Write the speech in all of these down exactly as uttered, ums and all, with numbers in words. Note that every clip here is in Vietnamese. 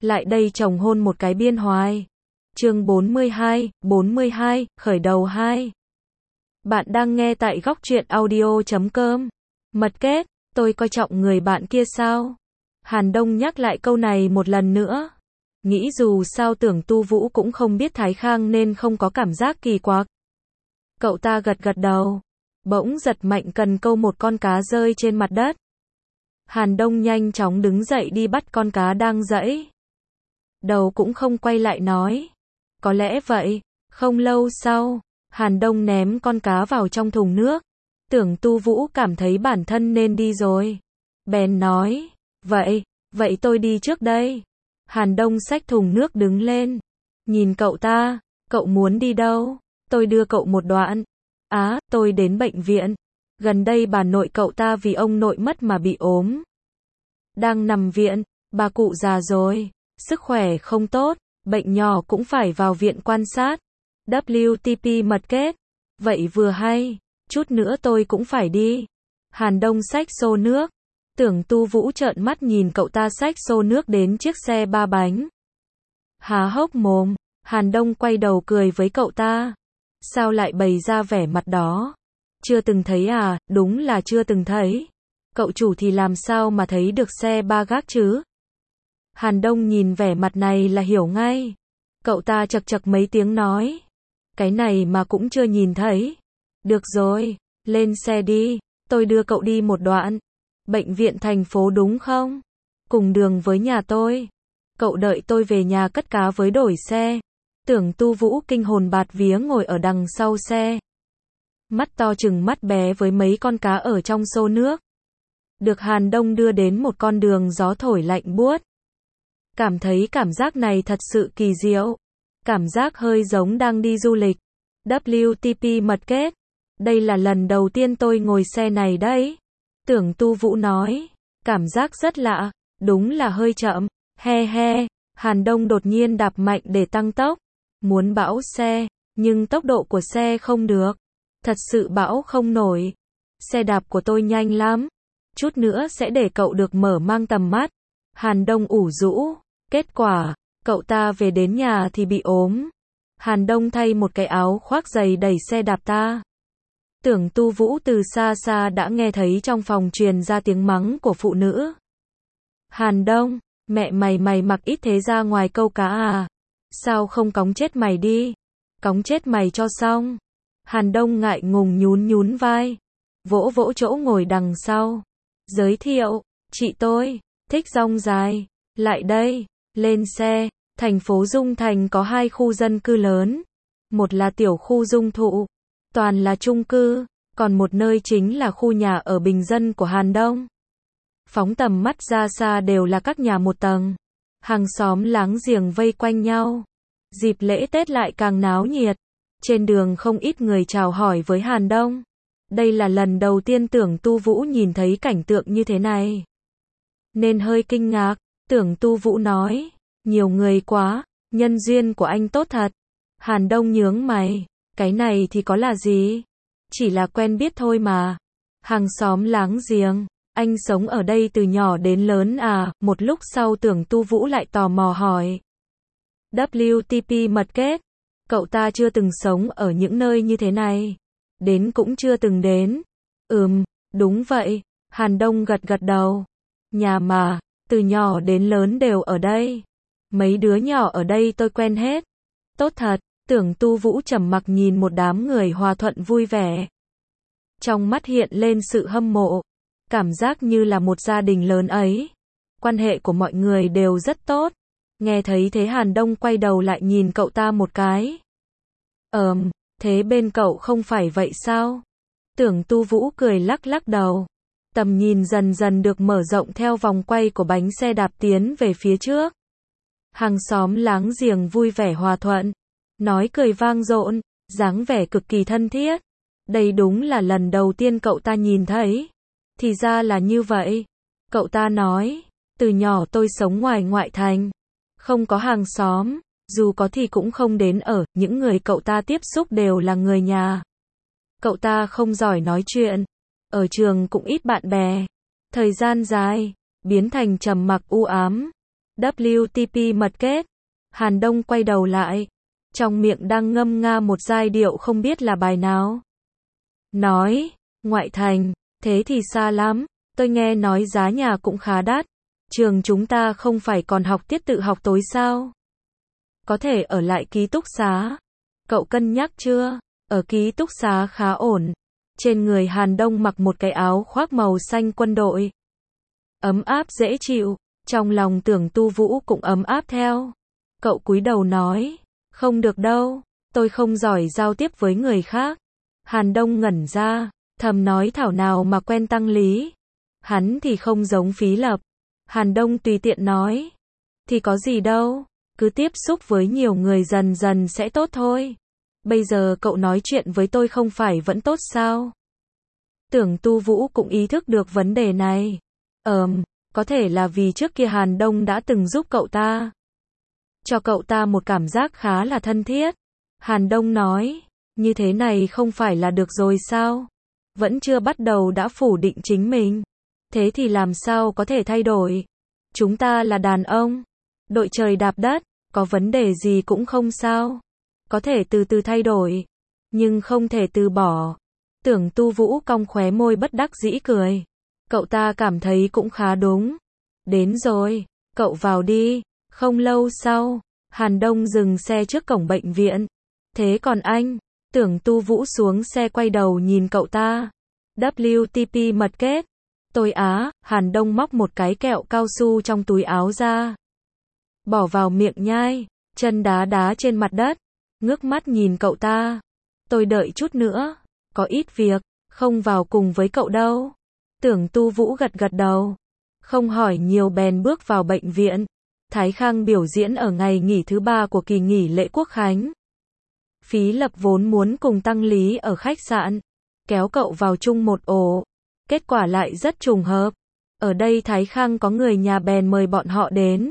lại đây chồng hôn một cái biên hoài. Chương bốn mươi hai, bốn mươi hai, khởi đầu hai. Bạn đang nghe tại góc truyện audio chấm com. Mật kết, tôi coi trọng người bạn kia sao? Hàn Đông nhắc lại câu này một lần nữa. Nghĩ dù sao Tưởng Tu Vũ cũng không biết Thái Khang nên không có cảm giác kỳ quặc. Cậu ta gật gật đầu. Bỗng giật mạnh cần câu một con cá rơi trên mặt đất. Hàn Đông nhanh chóng đứng dậy đi bắt con cá đang giãy. Đầu cũng không quay lại nói. Có lẽ vậy. Không lâu sau, Hàn Đông ném con cá vào trong thùng nước. Tưởng Tu Vũ cảm thấy bản thân nên đi rồi. Bèn nói, vậy, vậy tôi đi trước đây. Hàn Đông xách thùng nước đứng lên. Nhìn cậu ta, cậu muốn đi đâu? Tôi đưa cậu một đoạn. Á, tôi đến bệnh viện. Gần đây bà nội cậu ta vì ông nội mất mà bị ốm. Đang nằm viện, bà cụ già rồi, sức khỏe không tốt, bệnh nhỏ cũng phải vào viện quan sát. vê kép tê mật kết. Vậy vừa hay, chút nữa tôi cũng phải đi. Hàn Đông xách xô nước. Tưởng Tu Vũ trợn mắt nhìn cậu ta xách xô nước đến chiếc xe ba bánh. Há hốc mồm, Hàn Đông quay đầu cười với cậu ta. Sao lại bày ra vẻ mặt đó? Chưa từng thấy à? Đúng là chưa từng thấy. Cậu chủ thì làm sao mà thấy được xe ba gác chứ? Hàn Đông nhìn vẻ mặt này là hiểu ngay. Cậu ta chậc chậc mấy tiếng nói. Cái này mà cũng chưa nhìn thấy. Được rồi, lên xe đi, tôi đưa cậu đi một đoạn. Bệnh viện thành phố đúng không? Cùng đường với nhà tôi. Cậu đợi tôi về nhà cất cá với đổi xe. Tưởng Tu Vũ kinh hồn bạt vía ngồi ở đằng sau xe. Mắt to chừng mắt bé với mấy con cá ở trong xô nước. Được Hàn Đông đưa đến một con đường gió thổi lạnh buốt. Cảm thấy cảm giác này thật sự kỳ diệu. Cảm giác hơi giống đang đi du lịch. vê kép tê mật kết. Đây là lần đầu tiên tôi ngồi xe này đấy. Tưởng Tu Vũ nói. Cảm giác rất lạ. Đúng là hơi chậm. He he. Hàn Đông đột nhiên đạp mạnh để tăng tốc. Muốn bão xe. Nhưng tốc độ của xe không được. Thật sự bão không nổi. Xe đạp của tôi nhanh lắm. Chút nữa sẽ để cậu được mở mang tầm mắt. Hàn Đông ủ rũ. Kết quả, cậu ta về đến nhà thì bị ốm. Hàn Đông thay một cái áo khoác dày đẩy xe đạp ta. Tưởng Tu Vũ từ xa xa đã nghe thấy trong phòng truyền ra tiếng mắng của phụ nữ. Hàn Đông, mẹ mày mày mặc ít thế ra ngoài câu cá à? Sao không cóng chết mày đi? Cóng chết mày cho xong. Hàn Đông ngại ngùng nhún nhún vai. Vỗ vỗ chỗ ngồi đằng sau. Giới thiệu, chị tôi, thích rong dài. Lại đây, lên xe. Thành phố Dung Thành có hai khu dân cư lớn. Một là tiểu khu Dung Thụ. Toàn là chung cư. Còn một nơi chính là khu nhà ở bình dân của Hàn Đông. Phóng tầm mắt ra xa đều là các nhà một tầng. Hàng xóm láng giềng vây quanh nhau. Dịp lễ Tết lại càng náo nhiệt. Trên đường không ít người chào hỏi với Hàn Đông. Đây là lần đầu tiên Tưởng Tu Vũ nhìn thấy cảnh tượng như thế này. Nên hơi kinh ngạc. Tưởng Tu Vũ nói. Nhiều người quá. Nhân duyên của anh tốt thật. Hàn Đông nhướng mày. Cái này thì có là gì? Chỉ là quen biết thôi mà. Hàng xóm láng giềng. Anh sống ở đây từ nhỏ đến lớn à? Một lúc sau Tưởng Tu Vũ lại tò mò hỏi. vê kép tê mật kết. Cậu ta chưa từng sống ở những nơi như thế này. Đến cũng chưa từng đến. Ừm, đúng vậy. Hàn Đông gật gật đầu. Nhà mà, từ nhỏ đến lớn đều ở đây. Mấy đứa nhỏ ở đây tôi quen hết. Tốt thật. Tưởng Tu Vũ trầm mặc nhìn một đám người hòa thuận vui vẻ. Trong mắt hiện lên sự hâm mộ. Cảm giác như là một gia đình lớn ấy. Quan hệ của mọi người đều rất tốt. Nghe thấy thế Hàn Đông quay đầu lại nhìn cậu ta một cái. Ờm, thế bên cậu không phải vậy sao? Tưởng Tu Vũ cười lắc lắc đầu. Tầm nhìn dần dần được mở rộng theo vòng quay của bánh xe đạp tiến về phía trước. Hàng xóm láng giềng vui vẻ hòa thuận. Nói cười vang dội, dáng vẻ cực kỳ thân thiết. Đây đúng là lần đầu tiên cậu ta nhìn thấy. Thì ra là như vậy. Cậu ta nói, từ nhỏ tôi sống ngoài ngoại thành. Không có hàng xóm, dù có thì cũng không đến ở, những người cậu ta tiếp xúc đều là người nhà. Cậu ta không giỏi nói chuyện. Ở trường cũng ít bạn bè. Thời gian dài, biến thành trầm mặc u ám. W T P mật kết. Hàn Đông quay đầu lại. Trong miệng đang ngâm nga một giai điệu không biết là bài nào. Nói, ngoại thành, thế thì xa lắm, tôi nghe nói giá nhà cũng khá đắt. Trường chúng ta không phải còn học tiết tự học tối sao? Có thể ở lại ký túc xá. Cậu cân nhắc chưa? Ở ký túc xá khá ổn. Trên người Hàn Đông mặc một cái áo khoác màu xanh quân đội. Ấm áp dễ chịu, trong lòng Tưởng Tu Vũ cũng ấm áp theo. Cậu cúi đầu nói, không được đâu, tôi không giỏi giao tiếp với người khác. Hàn Đông ngẩn ra, thầm nói thảo nào mà quen Tăng Lý. Hắn thì không giống Phí Lập. Hàn Đông tùy tiện nói, thì có gì đâu, cứ tiếp xúc với nhiều người dần dần sẽ tốt thôi. Bây giờ cậu nói chuyện với tôi không phải vẫn tốt sao? Tưởng Tu Vũ cũng ý thức được vấn đề này. Ờm, có thể là vì trước kia Hàn Đông đã từng giúp cậu ta. Cho cậu ta một cảm giác khá là thân thiết. Hàn Đông nói, như thế này không phải là được rồi sao? Vẫn chưa bắt đầu đã phủ định chính mình. Thế thì làm sao có thể thay đổi? Chúng ta là đàn ông. Đội trời đạp đất, có vấn đề gì cũng không sao. Có thể từ từ thay đổi, nhưng không thể từ bỏ. Tưởng Tu Vũ cong khóe môi bất đắc dĩ cười. Cậu ta cảm thấy cũng khá đúng. Đến rồi, cậu vào đi. Không lâu sau, Hàn Đông dừng xe trước cổng bệnh viện. Thế còn anh? Tưởng Tu Vũ xuống xe quay đầu nhìn cậu ta. W T P mật kết. Tôi á, Hàn Đông móc một cái kẹo cao su trong túi áo ra. Bỏ vào miệng nhai, chân đá đá trên mặt đất. Ngước mắt nhìn cậu ta. Tôi đợi chút nữa, có ít việc, không vào cùng với cậu đâu. Tưởng Tu Vũ gật gật đầu. Không hỏi nhiều bèn bước vào bệnh viện. Thái Khang biểu diễn ở ngày nghỉ thứ ba của kỳ nghỉ lễ Quốc Khánh. Phí Lập vốn muốn cùng Tăng Lý ở khách sạn, kéo cậu vào chung một ổ. Kết quả lại rất trùng hợp. Ở đây Thái Khang có người nhà bèn mời bọn họ đến.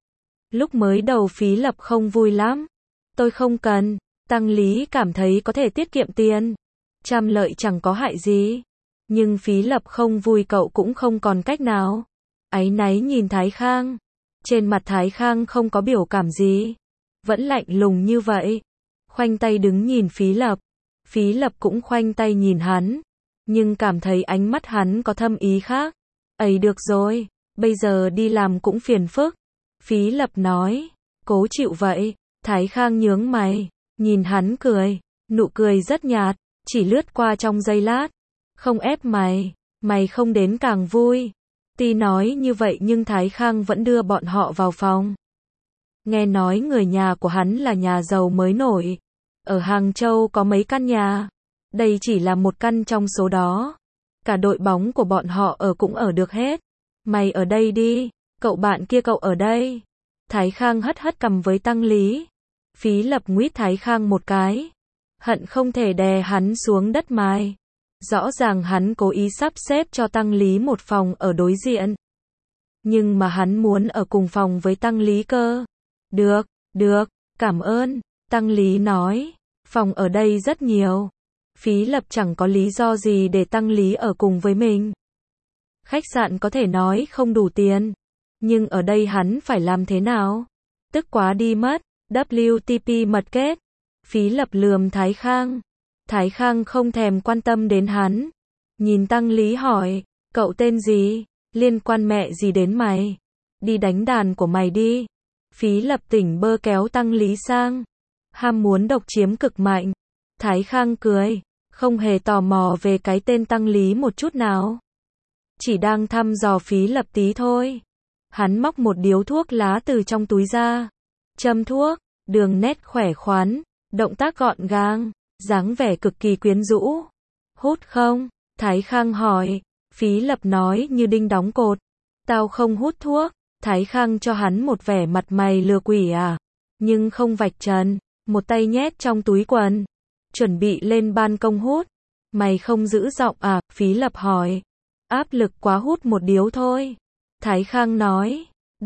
Lúc mới đầu Phí Lập không vui lắm. Tôi không cần, Tăng Lý cảm thấy có thể tiết kiệm tiền. Trăm lợi chẳng có hại gì. Nhưng Phí Lập không vui cậu cũng không còn cách nào. Áy náy nhìn Thái Khang. Trên mặt Thái Khang không có biểu cảm gì. Vẫn lạnh lùng như vậy. Khoanh tay đứng nhìn Phí Lập. Phí Lập cũng khoanh tay nhìn hắn. Nhưng cảm thấy ánh mắt hắn có thâm ý khác. Ấy được rồi, bây giờ đi làm cũng phiền phức. Phí Lập nói, cố chịu vậy. Thái Khang nhướng mày, nhìn hắn cười. Nụ cười rất nhạt, chỉ lướt qua trong giây lát. Không ép mày, mày không đến càng vui. Tuy nói như vậy nhưng Thái Khang vẫn đưa bọn họ vào phòng. Nghe nói người nhà của hắn là nhà giàu mới nổi. Ở Hàng Châu có mấy căn nhà. Đây chỉ là một căn trong số đó. Cả đội bóng của bọn họ ở cũng ở được hết. Mày ở đây đi, cậu bạn kia cậu ở đây. Thái Khang hất hất cằm với Tăng Lý. Phí Lập nguýt Thái Khang một cái. Hận không thể đè hắn xuống đất mài. Rõ ràng hắn cố ý sắp xếp cho Tăng Lý một phòng ở đối diện. Nhưng mà hắn muốn ở cùng phòng với Tăng Lý cơ. Được, được, cảm ơn. Tăng Lý nói, phòng ở đây rất nhiều. Phí Lập chẳng có lý do gì để Tăng Lý ở cùng với mình. Khách sạn có thể nói không đủ tiền. Nhưng ở đây hắn phải làm thế nào? Tức quá đi mất. W T P mật kết. Phí Lập lườm Thái Khang. Thái Khang không thèm quan tâm đến hắn. Nhìn Tăng Lý hỏi, cậu tên gì? Liên quan mẹ gì đến mày? Đi đánh đàn của mày đi. Phí Lập tỉnh bơ kéo Tăng Lý sang. Ham muốn độc chiếm cực mạnh. Thái Khang cười, không hề tò mò về cái tên Tăng Lý một chút nào. Chỉ đang thăm dò Phí Lập tí thôi. Hắn móc một điếu thuốc lá từ trong túi ra. Châm thuốc, đường nét khỏe khoắn, động tác gọn gàng, dáng vẻ cực kỳ quyến rũ. Hút không? Thái Khang hỏi. Phí Lập nói như đinh đóng cột. Tao không hút thuốc. Thái Khang cho hắn một vẻ mặt mày lừa quỷ à. Nhưng không vạch trần, một tay nhét trong túi quần. Chuẩn bị lên ban công hút. Mày không giữ giọng à? Phí Lập hỏi. Áp lực quá hút một điếu thôi. Thái Khang nói.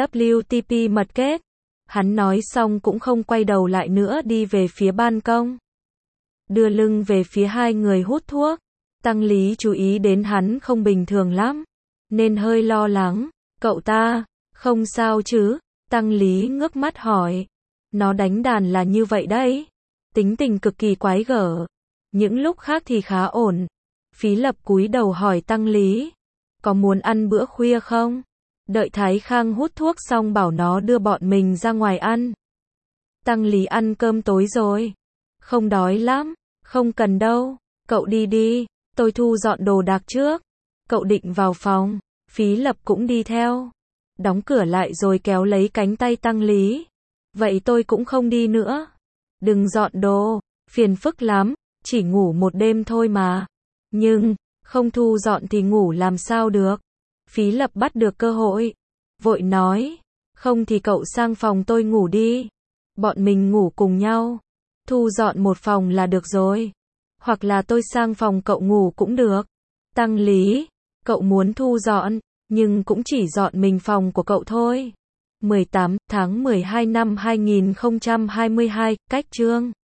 W T P mật kết. Hắn nói xong cũng không quay đầu lại nữa đi về phía ban công. Đưa lưng về phía hai người hút thuốc. Tăng Lý chú ý đến hắn không bình thường lắm. Nên hơi lo lắng. Cậu ta, không sao chứ? Tăng Lý ngước mắt hỏi. Nó đánh đàn là như vậy đấy. Tính tình cực kỳ quái gở. Những lúc khác thì khá ổn. Phí Lập cúi đầu hỏi Tăng Lý. Có muốn ăn bữa khuya không? Đợi Thái Khang hút thuốc xong bảo nó đưa bọn mình ra ngoài ăn. Tăng Lý ăn cơm tối rồi. Không đói lắm. Không cần đâu. Cậu đi đi. Tôi thu dọn đồ đạc trước. Cậu định vào phòng. Phí Lập cũng đi theo. Đóng cửa lại rồi kéo lấy cánh tay Tăng Lý. Vậy tôi cũng không đi nữa. Đừng dọn đồ. Phiền phức lắm. Chỉ ngủ một đêm thôi mà. Nhưng, không thu dọn thì ngủ làm sao được. Phí Lập bắt được cơ hội. Vội nói. Không thì cậu sang phòng tôi ngủ đi. Bọn mình ngủ cùng nhau. Thu dọn một phòng là được rồi. Hoặc là tôi sang phòng cậu ngủ cũng được. Tăng Lý. Cậu muốn thu dọn, nhưng cũng chỉ dọn mình phòng của cậu thôi. mười tám tháng mười hai năm hai nghìn không trăm hai mươi hai, cách chương